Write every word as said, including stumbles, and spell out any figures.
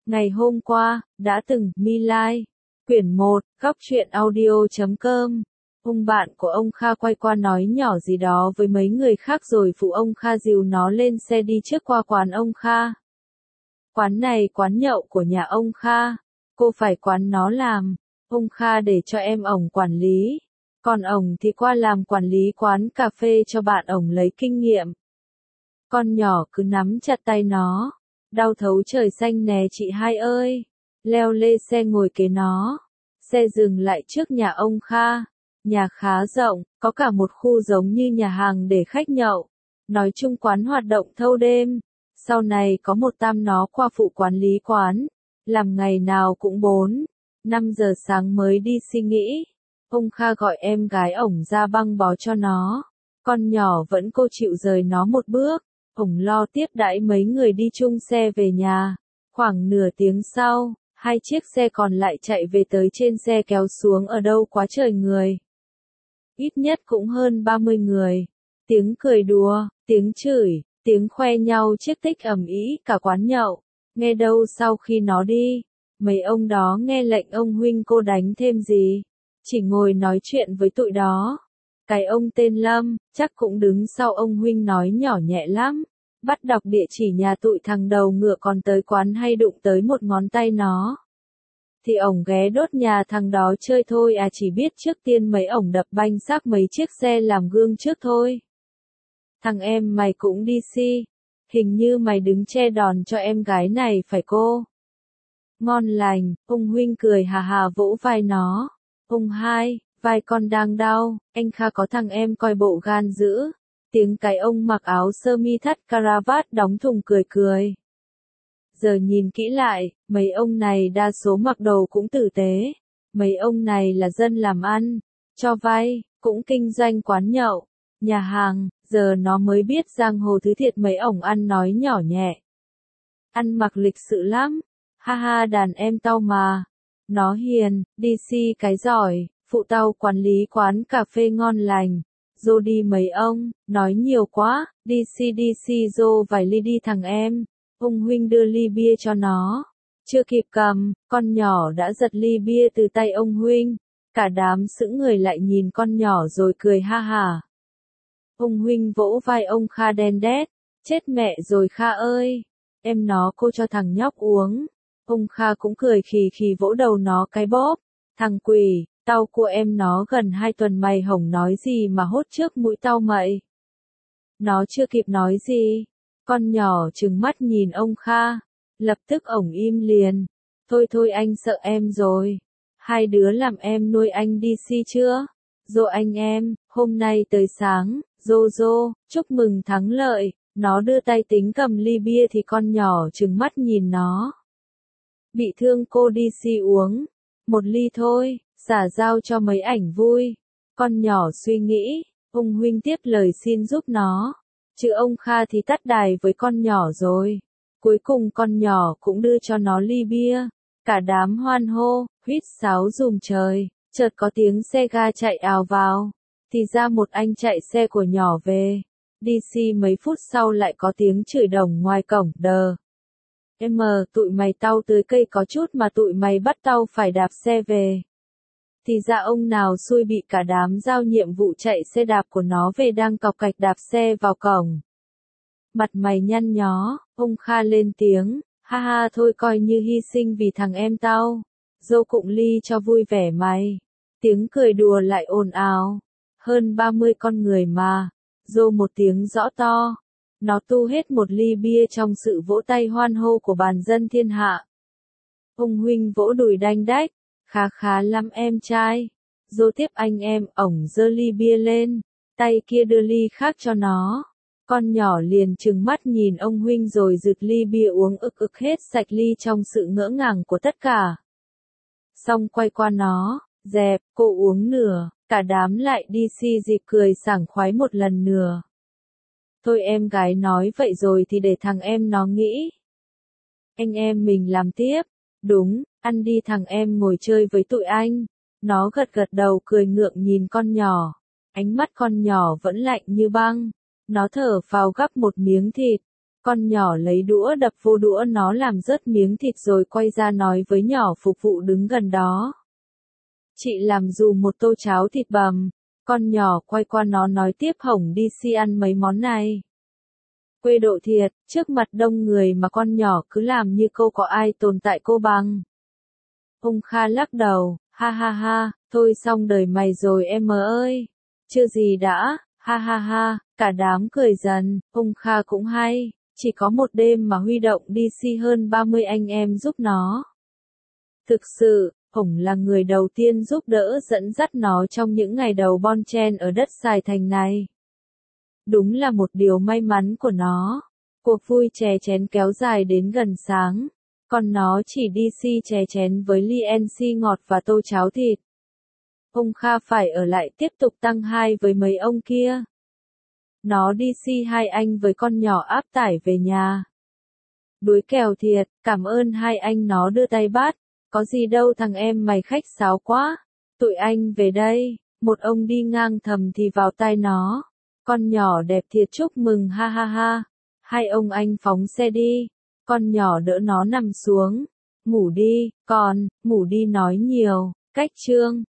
Ngày hôm qua, đã từng, My Lai. Quyển một, góc truyện audio chấm com. Ông bạn của ông Kha quay qua nói nhỏ gì đó với mấy người khác rồi phụ ông Kha dìu nó lên xe đi trước qua quán ông Kha. Quán này quán nhậu của nhà ông Kha. Cô phải quán nó làm. Ông Kha để cho em ổng quản lý. Còn ổng thì qua làm quản lý quán cà phê cho bạn ổng lấy kinh nghiệm. Con nhỏ cứ nắm chặt tay nó. Đau thấu trời xanh nè chị hai ơi. Leo lê xe ngồi kế nó. Xe dừng lại trước nhà ông Kha. Nhà khá rộng, có cả một khu giống như nhà hàng để khách nhậu. Nói chung quán hoạt động thâu đêm. Sau này có một tam nó qua phụ quản lý quán. Làm ngày nào cũng bốn, năm giờ sáng mới đi suy nghĩ. Ông Kha gọi em gái ổng ra băng bó cho nó. Con nhỏ vẫn cô chịu rời nó một bước. Ổng lo tiếp đãi mấy người đi chung xe về nhà. Khoảng nửa tiếng sau, hai chiếc xe còn lại chạy về tới trên xe kéo xuống ở đâu quá trời người. Ít nhất cũng hơn ba mươi người. Tiếng cười đùa, tiếng chửi, tiếng khoe nhau chiếc tích ầm ĩ cả quán nhậu. Nghe đâu sau khi nó đi, mấy ông đó nghe lệnh ông huynh cô đánh thêm gì. Chỉ ngồi nói chuyện với tụi đó. Cái ông tên Lâm, chắc cũng đứng sau ông huynh nói nhỏ nhẹ lắm. Bắt đọc địa chỉ nhà tụi thằng đầu ngựa còn tới quán hay đụng tới một ngón tay nó. Thì ổng ghé đốt nhà thằng đó chơi thôi à, chỉ biết trước tiên mấy ổng đập banh xác mấy chiếc xe làm gương trước thôi. Thằng em mày cũng đi si. Hình như mày đứng che đòn cho em gái này phải cô? Ngon lành, ông huynh cười hà hà vỗ vai nó. Ông hai, vai con đang đau, anh Kha có thằng em coi bộ gan dữ. Tiếng cái ông mặc áo sơ mi thắt caravat đóng thùng cười cười. Giờ nhìn kỹ lại, mấy ông này đa số mặc đồ cũng tử tế. Mấy ông này là dân làm ăn, cho vay, cũng kinh doanh quán nhậu, nhà hàng, giờ nó mới biết giang hồ thứ thiệt mấy ổng ăn nói nhỏ nhẹ. Ăn mặc lịch sự lắm, ha ha đàn em tao mà. Nó hiền, đi si cái giỏi, phụ tao quản lý quán cà phê ngon lành. Dô đi mấy ông, nói nhiều quá, đi si đi si dô vài ly đi thằng em. Ông huynh đưa ly bia cho nó. Chưa kịp cầm, con nhỏ đã giật ly bia từ tay ông huynh. Cả đám sững người lại nhìn con nhỏ rồi cười ha hả. Ông huynh vỗ vai ông Kha đen đét. Chết mẹ rồi Kha ơi. Em nó cô cho thằng nhóc uống. Ông Kha cũng cười khì khì vỗ đầu nó cái bóp. Thằng quỷ, tao của em nó gần hai tuần mày hổng nói gì mà hốt trước mũi tao mậy. Nó chưa kịp nói gì. Con nhỏ trừng mắt nhìn ông Kha. Lập tức ổng im liền. Thôi thôi anh sợ em rồi. Hai đứa làm em nuôi anh đi si chưa? Dô anh em, hôm nay tới sáng, dô dô, chúc mừng thắng lợi. Nó đưa tay tính cầm ly bia thì con nhỏ trừng mắt nhìn nó. Bị thương cô đi si uống. Một ly thôi, xả giao cho mấy ảnh vui. Con nhỏ suy nghĩ, ông huynh tiếp lời xin giúp nó. Chứ ông Kha thì tắt đài với con nhỏ rồi. Cuối cùng con nhỏ cũng đưa cho nó ly bia. Cả đám hoan hô, huýt sáo rùm trời. Chợt có tiếng xe ga chạy ào vào. Thì ra một anh chạy xe của nhỏ về. Đi si mấy phút sau lại có tiếng chửi đồng ngoài cổng đờ. Em tụi mày tao tưới cây có chút mà tụi mày bắt tao phải đạp xe về. Thì ra ông nào xui bị cả đám giao nhiệm vụ chạy xe đạp của nó về đang cọc cạch đạp xe vào cổng. Mặt mày nhăn nhó, ông Kha lên tiếng, ha ha thôi coi như hy sinh vì thằng em tao. Dô cụng ly cho vui vẻ mày. Tiếng cười đùa lại ồn ào. Hơn ba mươi con người mà. Dô một tiếng rõ to. Nó tu hết một ly bia trong sự vỗ tay hoan hô của bàn dân thiên hạ. Ông huynh vỗ đùi đanh đách. Khá khá lắm em trai. Dô tiếp anh em, ổng giơ ly bia lên. Tay kia đưa ly khác cho nó. Con nhỏ liền trừng mắt nhìn ông huynh rồi rực ly bia uống ực ực hết sạch ly trong sự ngỡ ngàng của tất cả. Xong quay qua nó, dẹp, cô uống nửa, cả đám lại đi si dịp cười sảng khoái một lần nữa. Thôi em gái nói vậy rồi thì để thằng em nó nghĩ. Anh em mình làm tiếp. Đúng, ăn đi thằng em ngồi chơi với tụi anh. Nó gật gật đầu cười ngượng nhìn con nhỏ. Ánh mắt con nhỏ vẫn lạnh như băng. Nó thở phào gắp một miếng thịt. Con nhỏ lấy đũa đập vô đũa nó làm rớt miếng thịt rồi quay ra nói với nhỏ phục vụ đứng gần đó. Chị làm dù một tô cháo thịt bằm. Con nhỏ quay qua nó nói tiếp hổng đi si ăn mấy món này. Quê độ thiệt, trước mặt đông người mà con nhỏ cứ làm như câu có ai tồn tại cô bằng. Ông Kha lắc đầu, ha ha ha, thôi xong đời mày rồi em ơi. Chưa gì đã, ha ha ha, cả đám cười dần, ông Kha cũng hay, chỉ có một đêm mà huy động đi si hơn ba mươi anh em giúp nó. Thực sự, ổng là người đầu tiên giúp đỡ dẫn dắt nó trong những ngày đầu bon chen ở đất Sài Thành này. Đúng là một điều may mắn của nó. Cuộc vui chè chén kéo dài đến gần sáng, còn nó chỉ đi si chè chén với ly en xê ngọt và tô cháo thịt. Ông Kha phải ở lại tiếp tục tăng hai với mấy ông kia. Nó đi si hai anh với con nhỏ áp tải về nhà. Đuối kèo thiệt, cảm ơn hai anh nó đưa tay bắt. Có gì đâu thằng em mày khách sáo quá. Tụi anh về đây, một ông đi ngang thầm thì vào tai nó. Con nhỏ đẹp thiệt chúc mừng ha ha ha. Hai ông anh phóng xe đi. Con nhỏ đỡ nó nằm xuống. Ngủ đi, con, ngủ đi nói nhiều. Cách chương